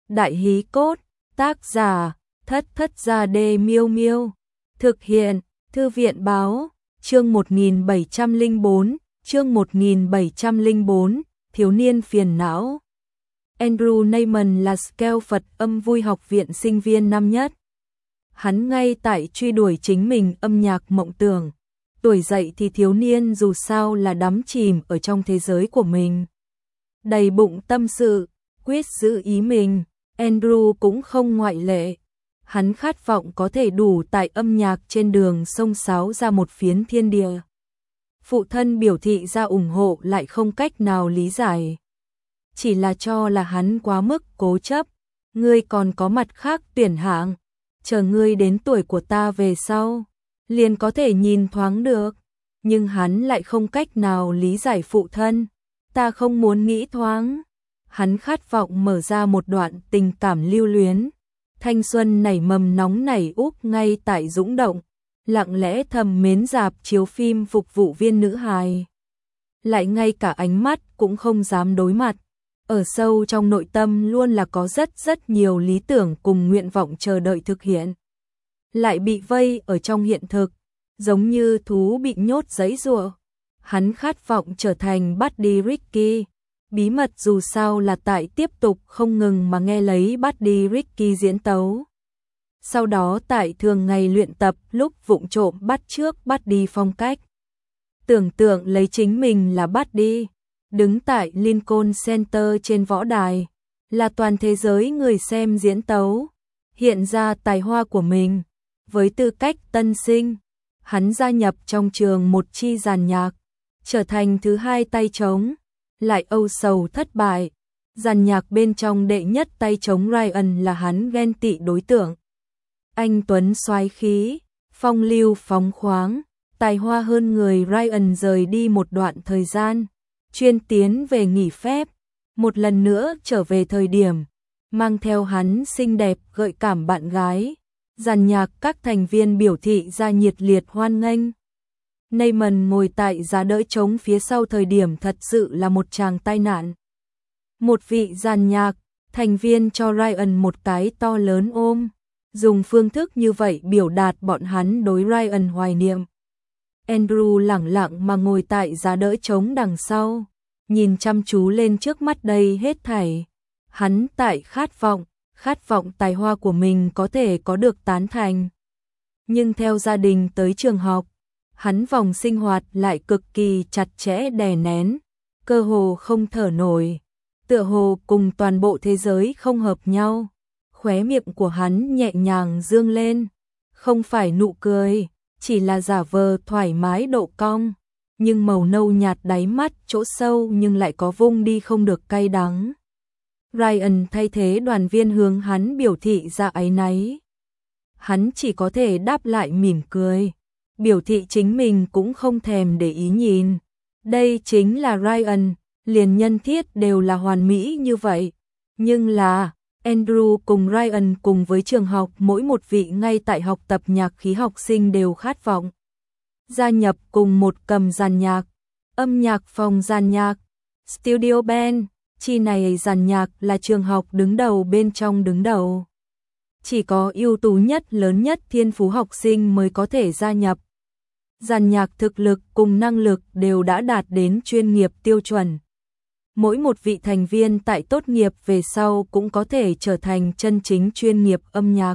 Đại hí cốt, tác giả, Thất Thất Gia Đê Miêu Miêu. Thực hiện, Thư viện báo, chương 1704, chương 1704, thiếu niên phiền não. Andrew Neyman là Scale Phật âm vui học viện sinh viên năm nhất. Hắn ngay tại truy đuổi chính mình âm nhạc mộng tưởng. Tuổi dậy thì thiếu niên dù sao là đắm chìm ở trong thế giới của mình. Đầy bụng tâm sự, quyết giữ ý mình, Andrew cũng không ngoại lệ. Hắn khát vọng có thể đủ tại âm nhạc trên đường sông sáo ra một phiến thiên địa. Phụ thân biểu thị ra ủng hộ lại không cách nào lý giải. Chỉ là cho là hắn quá mức cố chấp. Ngươi còn có mặt khác tuyển hạng. Chờ ngươi đến tuổi của ta về sau, liền có thể nhìn thoáng được. Nhưng hắn lại không cách nào lý giải phụ thân. Ta không muốn nghĩ thoáng. Hắn khát vọng mở ra một đoạn tình cảm lưu luyến. Thanh xuân nảy mầm nóng nảy úp ngay tại Dũng Động. Lặng lẽ thầm mến rạp chiếu phim phục vụ viên nữ hài. Lại ngay cả ánh mắt cũng không dám đối mặt. Ở sâu trong nội tâm luôn là có rất nhiều lý tưởng cùng nguyện vọng chờ đợi thực hiện. Lại bị vây ở trong hiện thực, giống như thú bị nhốt giãy giụa. Hắn khát vọng trở thành Buddy Ricky. Bí mật dù sao là tại tiếp tục không ngừng mà nghe lấy Buddy Ricky diễn tấu. Sau đó tại thường ngày luyện tập lúc vụng trộm bắt chước Buddy phong cách. Tưởng tượng lấy chính mình là Buddy, đứng tại Lincoln Center trên võ đài, là toàn thế giới người xem diễn tấu, hiện ra tài hoa của mình. Với tư cách tân sinh, hắn gia nhập trong trường một chi dàn nhạc, trở thành thứ hai tay trống, lại âu sầu thất bại. Dàn nhạc bên trong đệ nhất tay trống Ryan là hắn ghen tị đối tượng. Anh tuấn soái khí, phong lưu phóng khoáng, tài hoa hơn người. Ryan rời đi một đoạn thời gian, chuyên tiến về nghỉ phép, một lần nữa trở về thời điểm, mang theo hắn xinh đẹp gợi cảm bạn gái. Dàn nhạc các thành viên biểu thị ra nhiệt liệt hoan nghênh. Neyman ngồi tại giá đỡ trống phía sau thời điểm thật sự là một tràng tai nạn. Một vị dàn nhạc, thành viên cho Ryan một cái to lớn ôm, dùng phương thức như vậy biểu đạt bọn hắn đối Ryan hoài niệm. Andrew lẳng lặng mà ngồi tại giá đỡ trống đằng sau, nhìn chăm chú lên trước mắt đây hết thảy. Hắn tại khát vọng tài hoa của mình có thể có được tán thành. Nhưng theo gia đình tới trường học, hắn vòng sinh hoạt lại cực kỳ chặt chẽ đè nén, cơ hồ không thở nổi, tựa hồ cùng toàn bộ thế giới không hợp nhau. Khóe miệng của hắn nhẹ nhàng dương lên, không phải nụ cười, chỉ là giả vờ thoải mái độ cong, nhưng màu nâu nhạt đáy mắt chỗ sâu nhưng lại có vung đi không được cay đắng. Ryan thay thế đoàn viên hướng hắn biểu thị ra áy náy. Hắn chỉ có thể đáp lại mỉm cười, biểu thị chính mình cũng không thèm để ý nhìn. Đây chính là Ryan, liền nhân thiết đều là hoàn mỹ như vậy. Nhưng là, Andrew cùng Ryan cùng với trường học mỗi một vị ngay tại học tập nhạc khí học sinh đều khát vọng gia nhập cùng một cầm dàn nhạc, âm nhạc phòng dàn nhạc, studio band. Chi này dàn nhạc là trường học đứng đầu bên trong đứng đầu. Chỉ có ưu tú nhất lớn nhất thiên phú học sinh mới có thể gia nhập. Dàn nhạc thực lực cùng năng lực đều đã đạt đến chuyên nghiệp tiêu chuẩn. Mỗi một vị thành viên tại tốt nghiệp về sau cũng có thể trở thành chân chính chuyên nghiệp âm nhạc.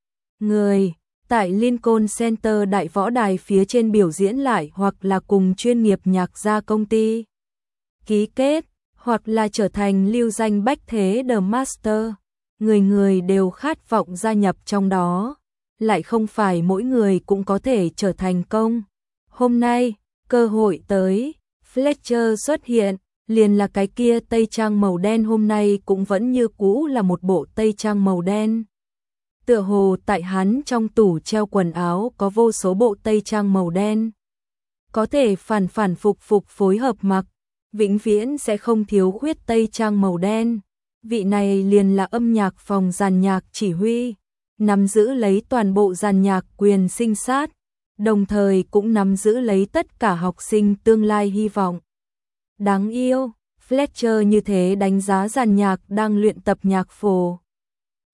Người tại Lincoln Center đại võ đài phía trên biểu diễn lại hoặc là cùng chuyên nghiệp nhạc gia công ty ký kết, hoặc là trở thành lưu danh bách thế The Master. Người đều khát vọng gia nhập trong đó, lại không phải mỗi người cũng có thể trở thành công. Hôm nay, cơ hội tới, Fletcher xuất hiện, liền là cái kia tây trang màu đen hôm nay cũng vẫn như cũ là một bộ tây trang màu đen. Tựa hồ tại hắn trong tủ treo quần áo có vô số bộ tây trang màu đen. Có thể phản phục phối hợp mặc, vĩnh viễn sẽ không thiếu khuyết tây trang màu đen. Vị này liền là âm nhạc phòng dàn nhạc chỉ huy, nắm giữ lấy toàn bộ dàn nhạc quyền sinh sát, đồng thời cũng nắm giữ lấy tất cả học sinh tương lai hy vọng. Đáng yêu, Fletcher như thế đánh giá dàn nhạc đang luyện tập nhạc phổ.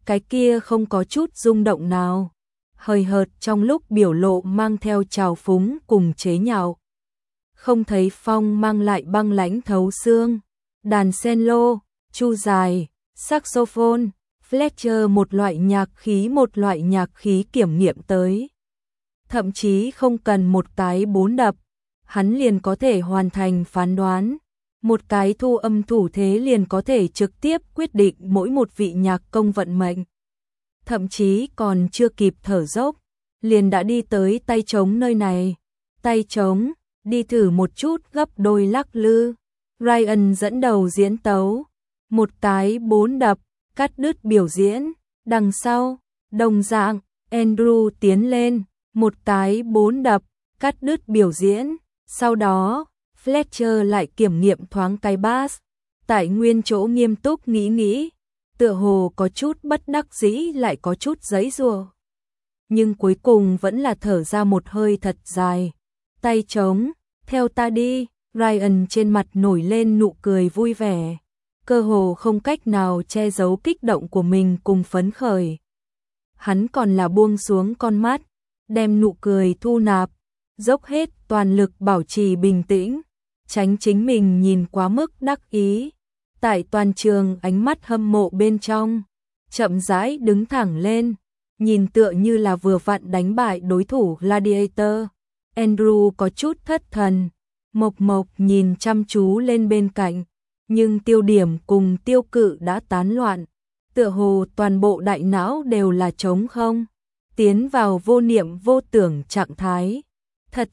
cái kia không có chút rung động nào, hời hợt trong lúc biểu lộ mang theo trào phúng cùng chế nhạo. Không thấy phong mang lại băng lãnh thấu xương, đàn cello, chu dài, saxophone, Fletcher một loại nhạc khí kiểm nghiệm tới. Thậm chí không cần một cái bốn đập, hắn liền có thể hoàn thành phán đoán. Một cái thu âm thủ thế liền có thể trực tiếp quyết định mỗi một vị nhạc công vận mệnh. Thậm chí còn chưa kịp thở dốc, liền đã đi tới tay trống nơi này. Tay trống, đi thử một chút gấp đôi lắc lư. Ryan dẫn đầu diễn tấu, một cái bốn đập, cắt đứt biểu diễn. Đằng sau, đồng dạng, Andrew tiến lên, một cái bốn đập, cắt đứt biểu diễn. Sau đó, Fletcher lại kiểm nghiệm thoáng cái bass, tại nguyên chỗ nghiêm túc nghĩ, tựa hồ có chút bất đắc dĩ lại có chút giãy giụa. Nhưng cuối cùng vẫn là thở ra một hơi thật dài. Tay trống, theo ta đi. Ryan trên mặt nổi lên nụ cười vui vẻ, cơ hồ không cách nào che giấu kích động của mình cùng phấn khởi. Hắn còn là buông xuống con mắt, đem nụ cười thu nạp, dốc hết toàn lực bảo trì bình tĩnh, tránh chính mình nhìn quá mức đắc ý. Tại toàn trường ánh mắt hâm mộ bên trong, chậm rãi đứng thẳng lên, nhìn tựa như là vừa vặn đánh bại đối thủ Gladiator. Andrew có chút thất thần, Mộc Mộc nhìn chăm chú lên bên cạnh, nhưng tiêu điểm cùng tiêu cự đã tán loạn, tựa hồ toàn bộ đại não đều là trống không, tiến vào vô niệm vô tưởng trạng thái. Thật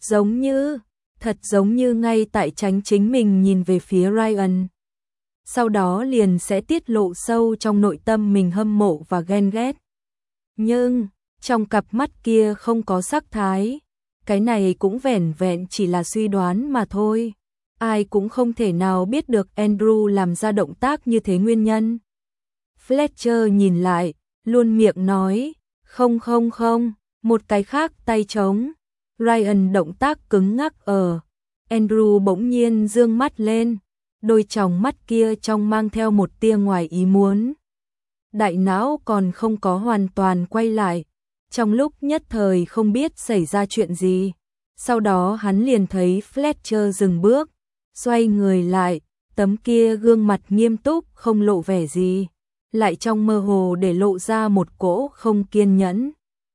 giống như ngay tại tránh chính mình nhìn về phía Ryan. Sau đó liền sẽ tiết lộ sâu trong nội tâm mình hâm mộ và ghen ghét. Nhưng, trong cặp mắt kia không có sắc thái. Cái này cũng vẻn vẹn chỉ là suy đoán mà thôi. Ai cũng không thể nào biết được Andrew làm ra động tác như thế nguyên nhân. Fletcher nhìn lại, luôn miệng nói, không, một cái khác tay trống. Ryan động tác cứng ngắc ở. Andrew bỗng nhiên dương mắt lên, đôi tròng mắt kia trong mang theo một tia ngoài ý muốn. Đại não còn không có hoàn toàn quay lại, trong lúc nhất thời không biết xảy ra chuyện gì. Sau đó hắn liền thấy Fletcher dừng bước, xoay người lại, tấm kia gương mặt nghiêm túc không lộ vẻ gì, lại trong mơ hồ để lộ ra một cỗ không kiên nhẫn.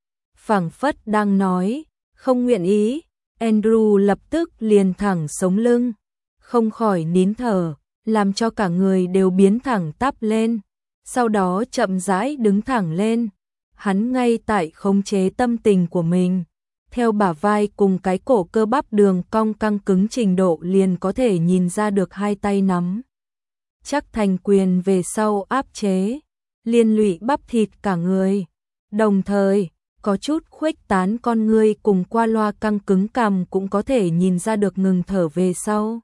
Phảng phất đang nói, không nguyện ý. Andrew lập tức liền thẳng sống lưng, không khỏi nín thở, làm cho cả người đều biến thẳng tắp lên. Sau đó chậm rãi đứng thẳng lên, hắn ngay tại khống chế tâm tình của mình. Theo bả vai cùng cái cổ cơ bắp đường cong căng cứng trình độ liền có thể nhìn ra được hai tay nắm chắc thành quyền về sau áp chế, liên lụy bắp thịt cả người. Đồng thời, có chút khuếch tán con ngươi cùng qua loa căng cứng cằm cũng có thể nhìn ra được ngừng thở về sau.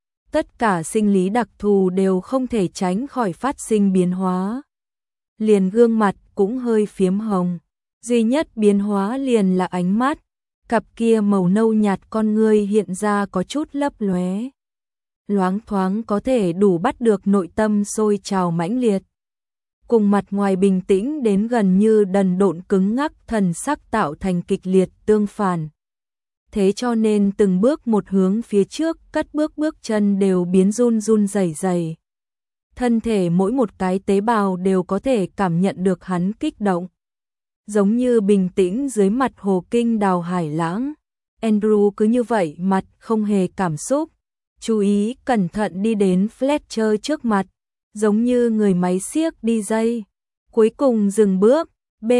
Tất cả sinh lý đặc thù đều không thể tránh khỏi phát sinh biến hóa. Liền gương mặt cũng hơi phiếm hồng, duy nhất biến hóa liền là ánh mắt, cặp kia màu nâu nhạt con ngươi hiện ra có chút lấp lóe. Loáng thoáng có thể đủ bắt được nội tâm sôi trào mãnh liệt. Cùng mặt ngoài bình tĩnh đến gần như đần độn cứng ngắc thần sắc tạo thành kịch liệt tương phản. Thế cho nên từng bước một hướng phía trước, cất bước chân đều biến run rẩy rẩy. Thân thể mỗi một cái tế bào đều có thể cảm nhận được hắn kích động. Giống như bình tĩnh dưới mặt hồ kinh đào hải lãng. Andrew cứ như vậy mặt không hề cảm xúc, chú ý cẩn thận đi đến Fletcher trước mặt, giống như người máy xiếc đi dây. Cuối cùng dừng bước,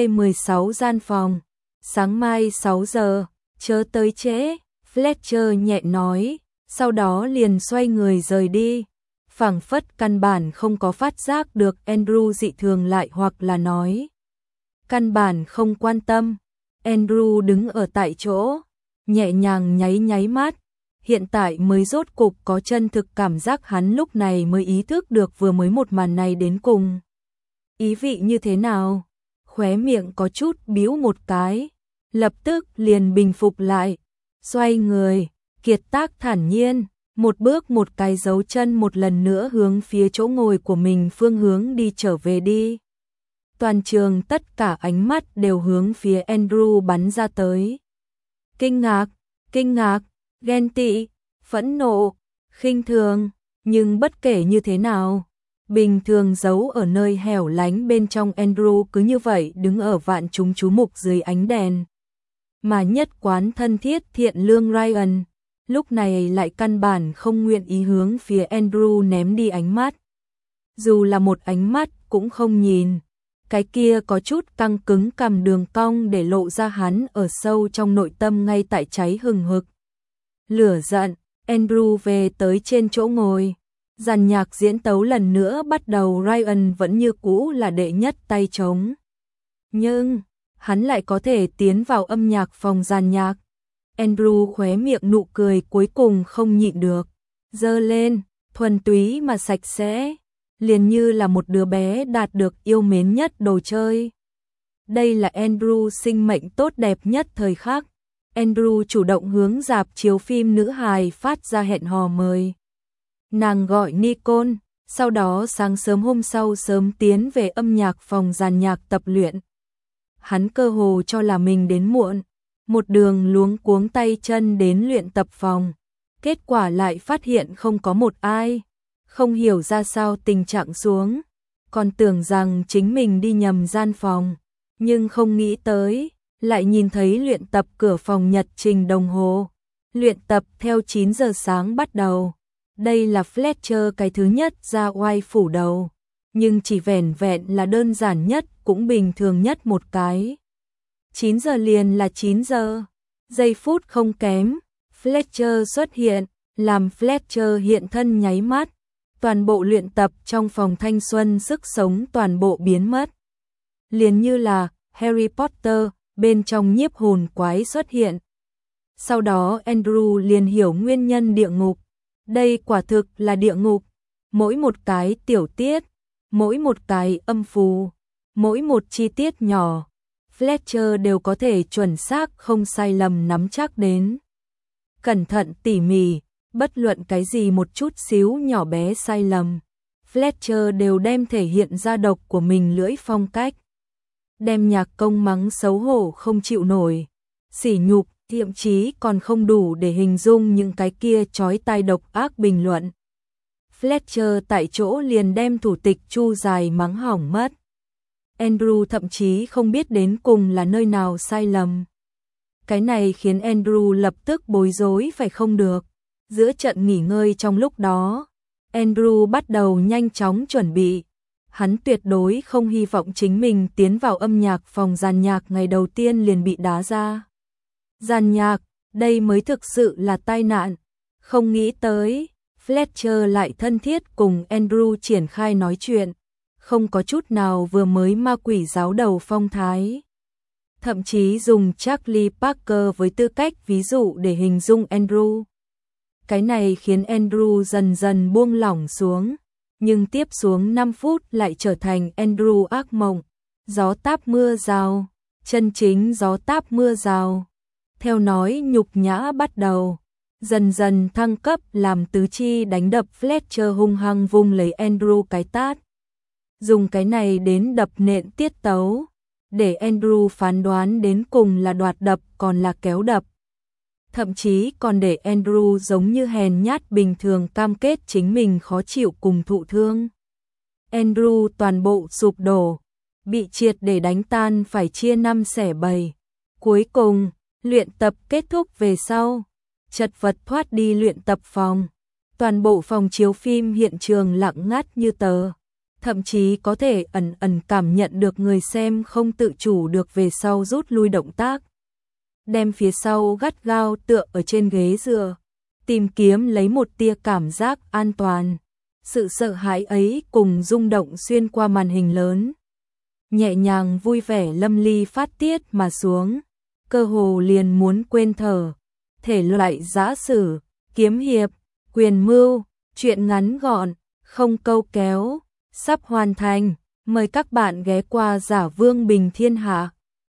B16 gian phòng, sáng mai 6 giờ, chớ tới trễ, Fletcher nhẹ nói, sau đó liền xoay người rời đi. Phảng phất căn bản không có phát giác được Andrew dị thường lại hoặc là nói căn bản không quan tâm. Andrew đứng ở tại chỗ, nhẹ nhàng nháy mắt, hiện tại mới rốt cục có chân thực cảm giác, hắn lúc này mới ý thức được vừa mới một màn này đến cùng ý vị như thế nào. Khóe miệng có chút bĩu một cái, lập tức liền bình phục lại, xoay người, kiệt tác thản nhiên, một bước một cái dấu chân một lần nữa hướng phía chỗ ngồi của mình phương hướng đi trở về đi. Toàn trường tất cả ánh mắt đều hướng phía Andrew bắn ra tới. Kinh ngạc, ghen tị, phẫn nộ, khinh thường, nhưng bất kể như thế nào, bình thường giấu ở nơi hẻo lánh bên trong Andrew cứ như vậy đứng ở vạn chúng chú mục dưới ánh đèn. Mà nhất quán thân thiết thiện lương Ryan, lúc này lại căn bản không nguyện ý hướng phía Andrew ném đi ánh mắt. Dù là một ánh mắt cũng không nhìn, cái kia có chút căng cứng cầm đường cong để lộ ra hắn ở sâu trong nội tâm ngay tại cháy hừng hực. Lửa giận, Andrew về tới trên chỗ ngồi. Dàn nhạc diễn tấu lần nữa bắt đầu, Ryan vẫn như cũ là đệ nhất tay trống. Nhưng, hắn lại có thể tiến vào âm nhạc phòng dàn nhạc. Andrew khóe miệng nụ cười cuối cùng không nhịn được. Giơ lên, thuần túy mà sạch sẽ, liền như là một đứa bé đạt được yêu mến nhất đồ chơi. Đây là Andrew sinh mệnh tốt đẹp nhất thời khắc. Andrew chủ động hướng rạp chiếu phim nữ hài phát ra hẹn hò mời. Nàng gọi Nicole, sau đó sáng sớm hôm sau sớm tiến về âm nhạc phòng dàn nhạc tập luyện. Hắn cơ hồ cho là mình đến muộn, một đường luống cuống tay chân đến luyện tập phòng. Kết quả lại phát hiện không có một ai, không hiểu ra sao tình trạng xuống. Còn tưởng rằng chính mình đi nhầm gian phòng, nhưng không nghĩ tới, lại nhìn thấy luyện tập cửa phòng nhật trình đồng hồ. Luyện tập theo 9 giờ sáng bắt đầu. Đây là Fletcher cái thứ nhất ra oai phủ đầu, nhưng chỉ vẻn vẹn là đơn giản nhất cũng bình thường nhất một cái. 9 giờ liền là 9 giờ. Giây phút không kém, Fletcher xuất hiện, làm Fletcher hiện thân nháy mắt. Toàn bộ luyện tập trong phòng thanh xuân sức sống toàn bộ biến mất. Liền như là Harry Potter bên trong nhiếp hồn quái xuất hiện. Sau đó Andrew liền hiểu nguyên nhân địa ngục. Đây quả thực là địa ngục. Mỗi một cái tiểu tiết, mỗi một cái âm phù, mỗi một chi tiết nhỏ, Fletcher đều có thể chuẩn xác không sai lầm nắm chắc đến. Cẩn thận tỉ mỉ, bất luận cái gì một chút xíu nhỏ bé sai lầm, Fletcher đều đem thể hiện ra độc của mình lưỡi phong cách. Đem nhạc công mắng xấu hổ không chịu nổi, sỉ nhục, thậm chí còn không đủ để hình dung những cái kia chói tai độc ác bình luận. Fletcher tại chỗ liền đem thủ tịch Chu dài mắng hỏng mất. Andrew thậm chí không biết đến cùng là nơi nào sai lầm. Cái này khiến Andrew lập tức bối rối phải không được. Giữa trận nghỉ ngơi trong lúc đó, Andrew bắt đầu nhanh chóng chuẩn bị. Hắn tuyệt đối không hy vọng chính mình tiến vào âm nhạc phòng dàn nhạc ngày đầu tiên liền bị đá ra. Dàn nhạc, đây mới thực sự là tai nạn. Không nghĩ tới, Fletcher lại thân thiết cùng Andrew triển khai nói chuyện, không có chút nào vừa mới ma quỷ giáo đầu phong thái. Thậm chí dùng Charlie Parker với tư cách ví dụ để hình dung Andrew. Cái này khiến Andrew dần dần buông lỏng xuống, nhưng tiếp xuống 5 phút lại trở thành Andrew ác mộng. Gió táp mưa rào, chân chính gió táp mưa rào. Theo nói nhục nhã bắt đầu, dần dần thăng cấp làm tứ chi đánh đập. Fletcher hung hăng vung lấy Andrew cái tát. Dùng cái này đến đập nện tiết tấu, để Andrew phán đoán đến cùng là đoạt đập còn là kéo đập. Thậm chí còn để Andrew giống như hèn nhát bình thường cam kết chính mình khó chịu cùng thụ thương. Andrew toàn bộ sụp đổ, bị triệt để đánh tan phải chia 5 xẻ 7. Cuối cùng, luyện tập kết thúc về sau, chật vật thoát đi luyện tập phòng. Toàn bộ phòng chiếu phim hiện trường lặng ngắt như tờ. Thậm chí có thể ẩn ẩn cảm nhận được người xem không tự chủ được về sau rút lui động tác. Đem phía sau gắt gao tựa ở trên ghế dựa, tìm kiếm lấy một tia cảm giác an toàn. Sự sợ hãi ấy cùng rung động xuyên qua màn hình lớn. Nhẹ nhàng vui vẻ lâm ly phát tiết mà xuống, cơ hồ liền muốn quên thở. Thể loại giã sử, kiếm hiệp, quyền mưu, truyện ngắn gọn, không câu kéo, sắp hoàn thành. Mời các bạn ghé qua Giả Vương Bình Thiên Hạ.